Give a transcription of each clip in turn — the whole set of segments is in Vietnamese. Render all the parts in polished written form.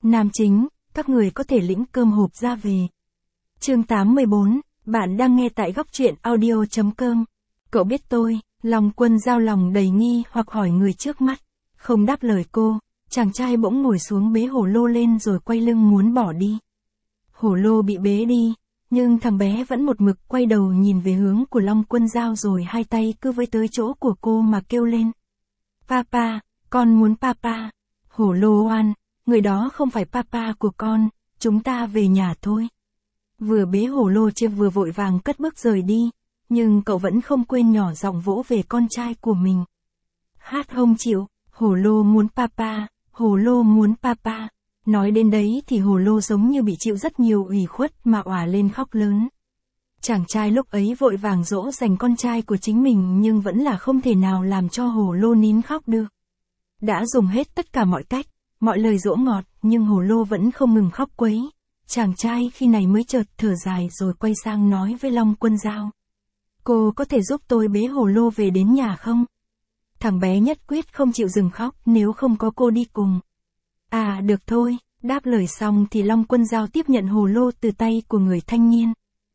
Nam chính, các người có thể lĩnh cơm hộp ra về. Chương 814, bạn đang nghe tại góc truyện audio.com. Cậu biết tôi, Long Quân Giao lòng đầy nghi hoặc hỏi người trước mắt. Không đáp lời cô, chàng trai bỗng ngồi xuống bế hồ lô lên rồi quay lưng muốn bỏ đi. Hồ lô bị bế đi, nhưng thằng bé vẫn một mực quay đầu nhìn về hướng của Long Quân Giao rồi hai tay cứ với tới chỗ của cô mà kêu lên. Papa, con muốn papa. Hồ lô oan, người đó không phải papa của con, chúng ta về nhà thôi. Vừa bế hồ lô chưa vừa vội vàng cất bước rời đi, nhưng cậu vẫn không quên nhỏ giọng vỗ về con trai của mình. Hát không chịu, hồ lô muốn papa, hồ lô muốn papa. Nói đến đấy thì hồ lô giống như bị chịu rất nhiều ủy khuất mà òa lên khóc lớn. Chàng trai lúc ấy vội vàng dỗ dành con trai của chính mình nhưng vẫn là không thể nào làm cho hồ lô nín khóc được. Đã dùng hết tất cả mọi cách, mọi lời dỗ ngọt, nhưng hồ lô vẫn không ngừng khóc quấy. Chàng trai khi này mới chợt thở dài rồi quay sang nói với Long Quân Giao. Cô có thể giúp tôi bế hồ lô về đến nhà không? Thằng bé nhất quyết không chịu dừng khóc nếu không có cô đi cùng. À được thôi, đáp lời xong thì Long Quân Giao tiếp nhận hồ lô từ tay của người thanh niên.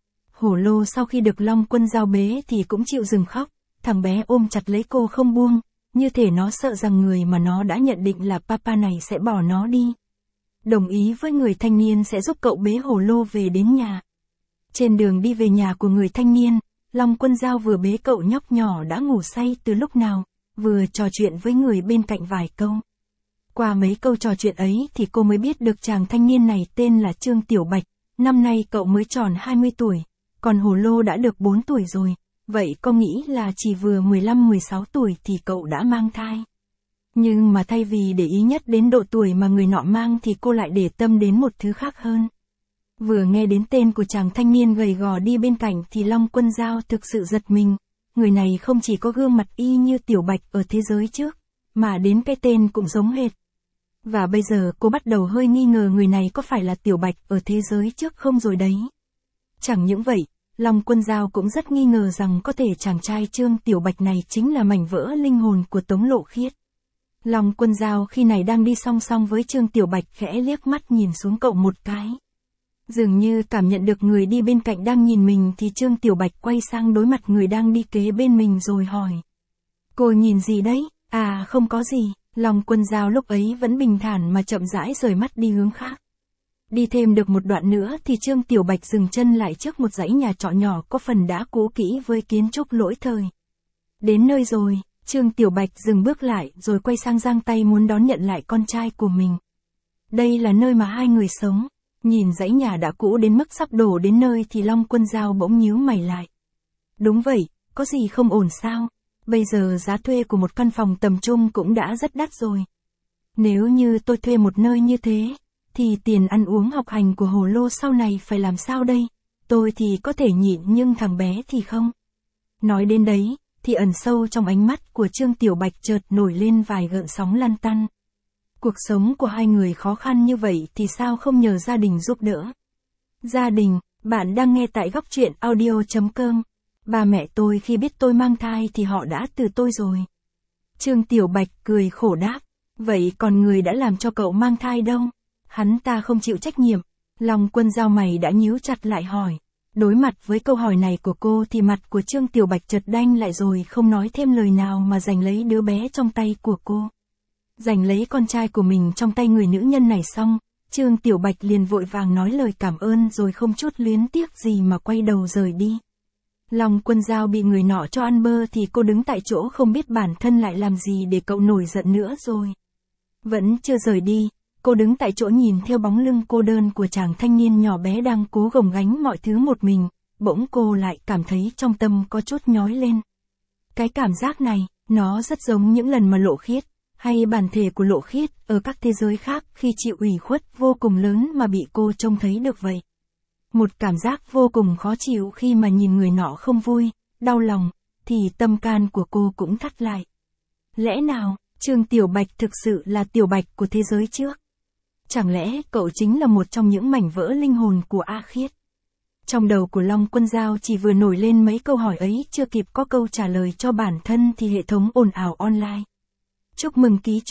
Hồ lô sau khi được Long Quân Giao bế thì cũng chịu dừng khóc, thằng bé ôm chặt lấy cô không buông, như thể nó sợ rằng người mà nó đã nhận định là papa này sẽ bỏ nó đi. Đồng ý với người thanh niên sẽ giúp cậu bế hồ lô về đến nhà. Trên đường đi về nhà của người thanh niên, Long Quân Giao vừa bế cậu nhóc nhỏ đã ngủ say từ lúc nào, vừa trò chuyện với người bên cạnh vài câu. Qua mấy câu trò chuyện ấy thì cô mới biết được chàng thanh niên này tên là Trương Tiểu Bạch, năm nay cậu mới tròn 20 tuổi, còn hồ lô đã được 4 tuổi rồi, vậy cô nghĩ là chỉ vừa 15-16 tuổi thì cậu đã mang thai. Nhưng mà thay vì để ý nhất đến độ tuổi mà người nọ mang thì cô lại để tâm đến một thứ khác hơn. Vừa nghe đến tên của chàng thanh niên gầy gò đi bên cạnh thì Long Quân Giao thực sự giật mình, người này không chỉ có gương mặt y như Tiểu Bạch ở thế giới trước, mà đến cái tên cũng giống hệt. Và bây giờ cô bắt đầu hơi nghi ngờ người này có phải là Tiểu Bạch ở thế giới trước không rồi đấy. Chẳng những vậy, Long Quân Giao cũng rất nghi ngờ rằng có thể chàng trai Trương Tiểu Bạch này chính là mảnh vỡ linh hồn của Tống Lộ Khiết. Long Quân Giao khi này đang đi song song với Trương Tiểu Bạch khẽ liếc mắt nhìn xuống cậu một cái. Dường như cảm nhận được người đi bên cạnh đang nhìn mình thì Trương Tiểu Bạch quay sang đối mặt người đang đi kế bên mình rồi hỏi. Cô nhìn gì đấy? À không có gì. Long Quân Giao lúc ấy vẫn bình thản mà chậm rãi rời mắt đi hướng khác. Đi thêm được một đoạn nữa thì Trương Tiểu Bạch dừng chân lại trước một dãy nhà trọ nhỏ có phần đã cũ kỹ với kiến trúc lỗi thời. Đến nơi rồi, Trương Tiểu Bạch dừng bước lại rồi quay sang giang tay muốn đón nhận lại con trai của mình. Đây là nơi mà hai người sống. Nhìn dãy nhà đã cũ đến mức sắp đổ đến nơi thì Long Quân Giao bỗng nhíu mày lại. Đúng vậy, có gì không ổn sao? Bây giờ giá thuê của một căn phòng tầm trung cũng đã rất đắt rồi. Nếu như tôi thuê một nơi như thế, thì tiền ăn uống học hành của hồ lô sau này phải làm sao đây? Tôi thì có thể nhịn nhưng thằng bé thì không. Nói đến đấy, thì ẩn sâu trong ánh mắt của Trương Tiểu Bạch chợt nổi lên vài gợn sóng lăn tăn. Cuộc sống của hai người khó khăn như vậy thì sao không nhờ gia đình giúp đỡ? Gia đình, bạn đang nghe tại góc truyện audio.com. Ba mẹ tôi khi biết tôi mang thai thì họ đã từ tôi rồi. Trương Tiểu Bạch cười khổ đáp. Vậy còn người đã làm cho cậu mang thai đâu? Hắn ta không chịu trách nhiệm. Long Quân Giao mày đã nhíu chặt lại hỏi. Đối mặt với câu hỏi này của cô thì mặt của Trương Tiểu Bạch chợt đanh lại rồi không nói thêm lời nào mà giành lấy đứa bé trong tay của cô. Giành lấy con trai của mình trong tay người nữ nhân này xong, Trương Tiểu Bạch liền vội vàng nói lời cảm ơn rồi không chút luyến tiếc gì mà quay đầu rời đi. Long Quân Giao bị người nọ cho ăn bơ thì cô đứng tại chỗ không biết bản thân lại làm gì để cậu nổi giận nữa rồi. Vẫn chưa rời đi, cô đứng tại chỗ nhìn theo bóng lưng cô đơn của chàng thanh niên nhỏ bé đang cố gồng gánh mọi thứ một mình, bỗng cô lại cảm thấy trong tâm có chút nhói lên. Cái cảm giác này, nó rất giống những lần mà Lộ Khiết, hay bản thể của Lộ Khiết ở các thế giới khác khi chịu ủy khuất vô cùng lớn mà bị cô trông thấy được vậy. Một cảm giác vô cùng khó chịu khi mà nhìn người nọ không vui, đau lòng, thì tâm can của cô cũng thắt lại. Lẽ nào, Trương Tiểu Bạch thực sự là Tiểu Bạch của thế giới trước? Chẳng lẽ cậu chính là một trong những mảnh vỡ linh hồn của A Khiết? Trong đầu của Long Quân Giao chỉ vừa nổi lên mấy câu hỏi ấy chưa kịp có câu trả lời cho bản thân thì hệ thống ồn ào online. Chúc mừng ký chủ,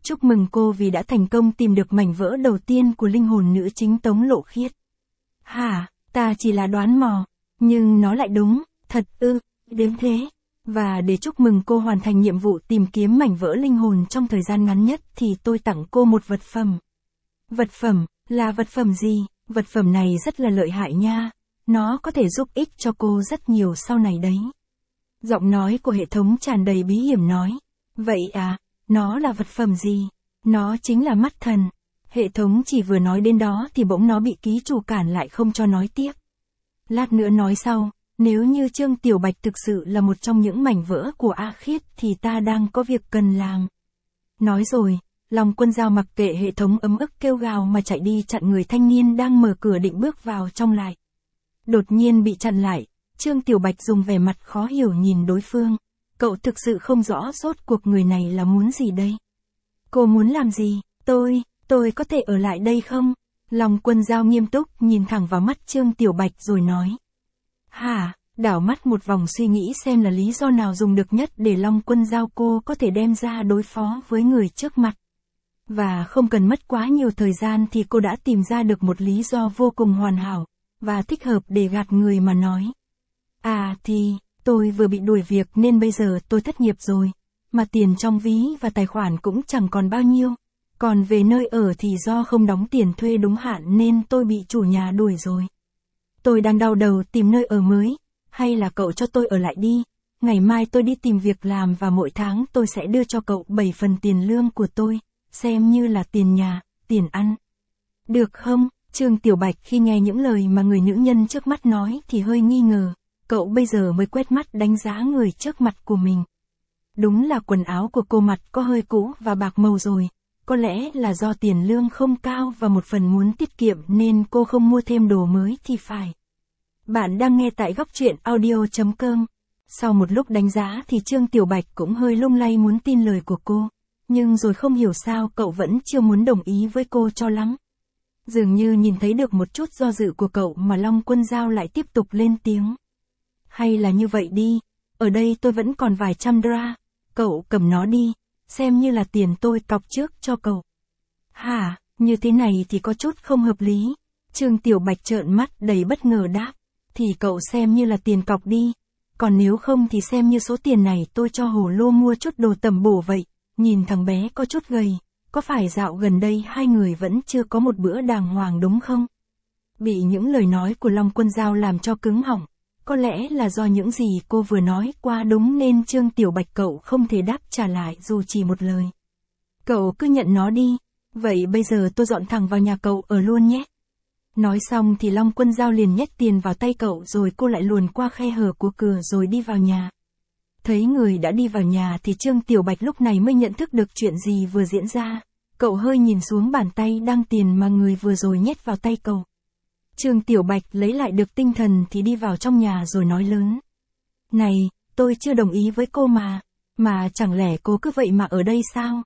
Chúc mừng cô vì đã thành công tìm được mảnh vỡ đầu tiên của linh hồn nữ chính Tống Lộ Khiết. Hả, ta chỉ là đoán mò, nhưng nó lại đúng, thật ư, đến thế. Và để chúc mừng cô hoàn thành nhiệm vụ tìm kiếm mảnh vỡ linh hồn trong thời gian ngắn nhất thì tôi tặng cô một vật phẩm. Vật phẩm, là vật phẩm gì? Vật phẩm này rất là lợi hại nha. Nó có thể giúp ích cho cô rất nhiều sau này đấy. Giọng nói của hệ thống tràn đầy bí hiểm nói. Vậy à, nó là vật phẩm gì? Nó chính là mắt thần. Hệ thống chỉ vừa nói đến đó thì bỗng nó bị ký chủ cản lại không cho nói tiếp. Lát nữa nói sau, nếu như Trương Tiểu Bạch thực sự là một trong những mảnh vỡ của A Khiết thì ta đang có việc cần làm. Nói rồi, Long Quân Dao mặc kệ hệ thống ấm ức kêu gào mà chạy đi chặn người thanh niên đang mở cửa định bước vào trong lại. Đột nhiên bị chặn lại, Trương Tiểu Bạch dùng vẻ mặt khó hiểu nhìn đối phương. Cậu thực sự không rõ rốt cuộc người này là muốn gì đây? Cô muốn làm gì? Tôi có thể ở lại đây không? Long Quân Dao nghiêm túc nhìn thẳng vào mắt Trương Tiểu Bạch rồi nói. Hả, đảo mắt một vòng suy nghĩ xem là lý do nào dùng được nhất để Long Quân Dao cô có thể đem ra đối phó với người trước mặt. Và không cần mất quá nhiều thời gian thì cô đã tìm ra được một lý do vô cùng hoàn hảo, và thích hợp để gạt người mà nói. À thì, tôi vừa bị đuổi việc nên bây giờ tôi thất nghiệp rồi, mà tiền trong ví và tài khoản cũng chẳng còn bao nhiêu. Còn về nơi ở thì do không đóng tiền thuê đúng hạn nên tôi bị chủ nhà đuổi rồi. Tôi đang đau đầu tìm nơi ở mới, hay là cậu cho tôi ở lại đi, ngày mai tôi đi tìm việc làm và mỗi tháng tôi sẽ đưa cho cậu 7 phần tiền lương của tôi, xem như là tiền nhà, tiền ăn. Được không? Trương Tiểu Bạch khi nghe những lời mà người nữ nhân trước mắt nói thì hơi nghi ngờ, cậu bây giờ mới quét mắt đánh giá người trước mặt của mình. Đúng là quần áo của cô mặt có hơi cũ và bạc màu rồi. Có lẽ là do tiền lương không cao và một phần muốn tiết kiệm nên cô không mua thêm đồ mới thì phải. Bạn đang nghe tại góc truyện audio.com. Sau một lúc đánh giá thì Trương Tiểu Bạch cũng hơi lung lay muốn tin lời của cô. Nhưng rồi không hiểu sao cậu vẫn chưa muốn đồng ý với cô cho lắm. Dường như nhìn thấy được một chút do dự của cậu mà Long Quân Dao lại tiếp tục lên tiếng. Hay là như vậy đi, ở đây tôi vẫn còn vài trăm DRA, cậu cầm nó đi. Xem như là tiền tôi cọc trước cho cậu. Hả, như thế này thì có chút không hợp lý. Trương Tiểu Bạch trợn mắt đầy bất ngờ đáp. Thì cậu xem như là tiền cọc đi. Còn nếu không thì xem như số tiền này tôi cho Hồ Lô mua chút đồ tầm bổ vậy. Nhìn thằng bé có chút gầy. Có phải dạo gần đây hai người vẫn chưa có một bữa đàng hoàng đúng không? Bị những lời nói của Long Quân Dao làm cho cứng họng. Có lẽ là do những gì cô vừa nói qua đúng nên Trương Tiểu Bạch cậu không thể đáp trả lại dù chỉ một lời. Cậu cứ nhận nó đi, vậy bây giờ tôi dọn thẳng vào nhà cậu ở luôn nhé. Nói xong thì Long Quân Dao liền nhét tiền vào tay cậu rồi cô lại luồn qua khe hở của cửa rồi đi vào nhà. Thấy người đã đi vào nhà thì Trương Tiểu Bạch lúc này mới nhận thức được chuyện gì vừa diễn ra. Cậu hơi nhìn xuống bàn tay đăng tiền mà người vừa rồi nhét vào tay cậu. Trương Tiểu Bạch lấy lại được tinh thần thì đi vào trong nhà rồi nói lớn. Này, tôi chưa đồng ý với cô mà chẳng lẽ cô cứ vậy mà ở đây sao?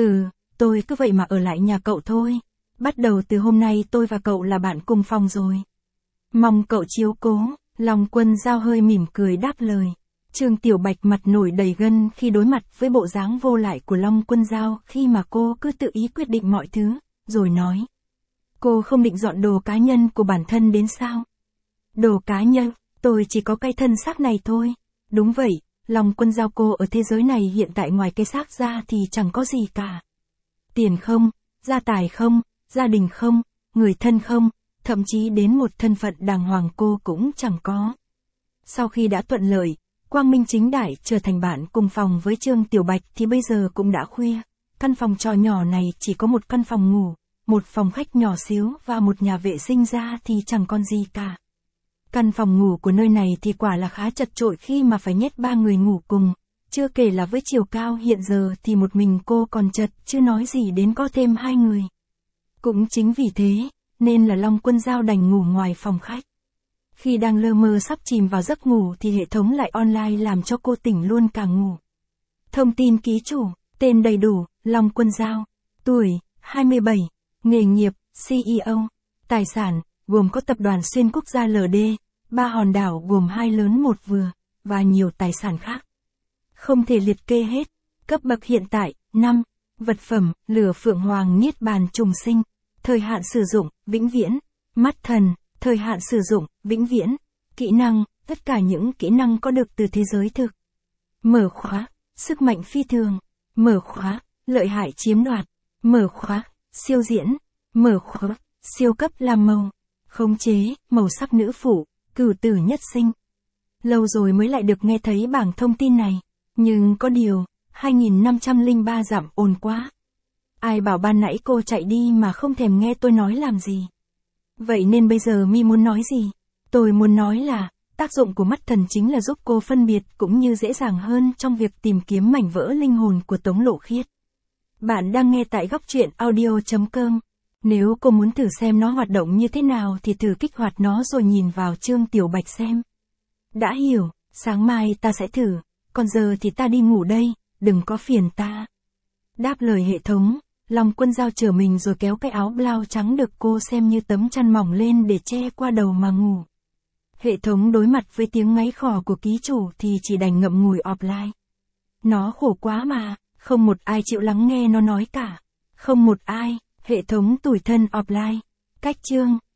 Tôi cứ vậy mà ở lại nhà cậu thôi. Bắt đầu từ hôm nay tôi và cậu là bạn cùng phòng rồi. Mong cậu chiếu cố, Long Quân Dao hơi mỉm cười đáp lời. Trương Tiểu Bạch mặt nổi đầy gân khi đối mặt với bộ dáng vô lại của Long Quân Dao khi mà cô cứ tự ý quyết định mọi thứ, rồi nói. Cô không định dọn đồ cá nhân của bản thân đến sao? Đồ cá nhân, tôi chỉ có cái thân xác này thôi. Đúng vậy, Long Quân Dao cô ở thế giới này hiện tại ngoài cái xác ra thì chẳng có gì cả. Tiền không, gia tài không, gia đình không, người thân không, thậm chí đến một thân phận đàng hoàng cô cũng chẳng có. Sau khi đã thuận lợi, quang minh chính đại trở thành bạn cùng phòng với Trương Tiểu Bạch thì bây giờ cũng đã khuya. Căn phòng trọ nhỏ này chỉ có một căn phòng ngủ, một phòng khách nhỏ xíu và một nhà vệ sinh ra thì chẳng còn gì cả. Căn phòng ngủ của nơi này thì quả là khá chật chội khi mà phải nhét 3 người ngủ cùng, chưa kể là với chiều cao hiện giờ thì một mình cô còn chật chứ nói gì đến có thêm 2 người. Cũng chính vì thế, nên là Long Quân Dao đành ngủ ngoài phòng khách. Khi đang lơ mơ sắp chìm vào giấc ngủ thì hệ thống lại online làm cho cô tỉnh luôn cả ngủ. Thông tin ký chủ, tên đầy đủ, Long Quân Dao, tuổi, 27, nghề nghiệp, CEO, tài sản, gồm có tập đoàn xuyên quốc gia LD, 3 hòn đảo gồm 2 lớn 1 vừa, và nhiều tài sản khác. Không thể liệt kê hết, cấp bậc hiện tại, 5, Vật phẩm, lửa phượng hoàng niết bàn trùng sinh. Thời hạn sử dụng, vĩnh viễn. Mắt thần, thời hạn sử dụng, vĩnh viễn. Kỹ năng, tất cả những kỹ năng có được từ thế giới thực. Mở khóa, sức mạnh phi thường. Mở khóa, lợi hại chiếm đoạt. Mở khóa, siêu diễn. Mở khóa, siêu cấp làm màu. Khống chế, màu sắc nữ phụ, cửu tử nhất sinh. Lâu rồi mới lại được nghe thấy bảng thông tin này. Nhưng có điều, 2503 dặm ồn quá. Ai bảo ban nãy cô chạy đi mà không thèm nghe tôi nói làm gì. Vậy nên bây giờ mi muốn nói gì? Tôi muốn nói là, tác dụng của mắt thần chính là giúp cô phân biệt cũng như dễ dàng hơn trong việc tìm kiếm mảnh vỡ linh hồn của Tống Lộ Khiết. Bạn đang nghe tại góc truyện audio.com. Nếu cô muốn thử xem nó hoạt động như thế nào thì thử kích hoạt nó rồi nhìn vào chương tiểu bạch xem. Đã hiểu, sáng mai ta sẽ thử, còn giờ thì ta đi ngủ đây, đừng có phiền ta. Đáp lời hệ thống, Long Quân Dao trở mình rồi kéo cái áo blau trắng được cô xem như tấm chăn mỏng lên để che qua đầu mà ngủ. Hệ thống đối mặt với tiếng ngáy khò của ký chủ thì chỉ đành ngậm ngùi offline. Nó khổ quá mà, không một ai chịu lắng nghe nó nói cả. Không một ai, hệ thống tủi thân offline. Cách chương